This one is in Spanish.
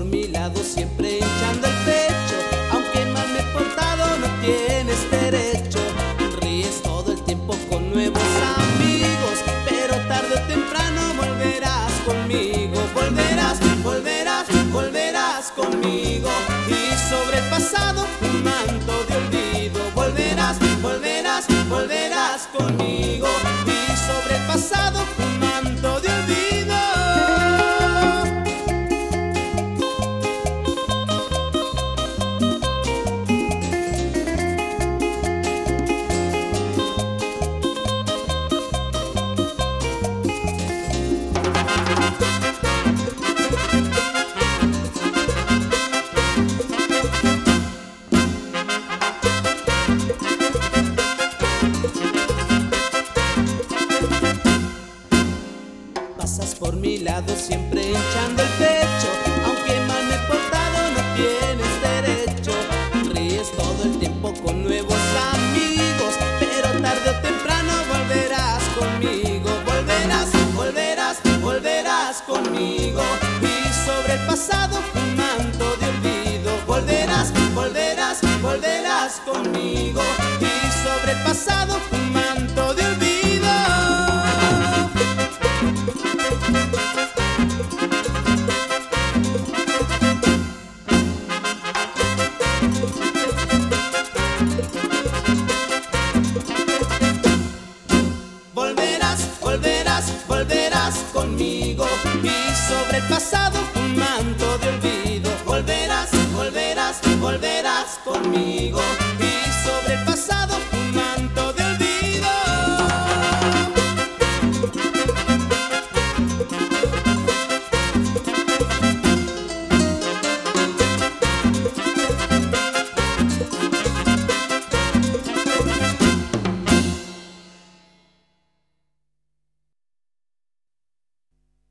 mi lado siempre hinchando el pecho. Aunque mal me he portado no tienes derecho. Ríes todo el tiempo con nuevos amigos, pero tarde o temprano volverás conmigo. Volverás, volverás, volverás conmigo. Y sobre el pasado un manto de olvido. Volverás, volverás, volverás conmigo. Y sobre el pasado un manto de olvido. Pasas por mi lado siempre hinchando el pecho. Aunque mal me he portado no tienes derecho. Ríes todo el tiempo con nuevos amigos, pero tarde o temprano volverás conmigo. Volverás, volverás, volverás conmigo. Y sobre el pasado un manto de olvido. Volverás, volverás, volverás conmigo. Y sobre el pasado un manto de olvido. Volverás, volverás, volverás conmigo. Y sobre el pasado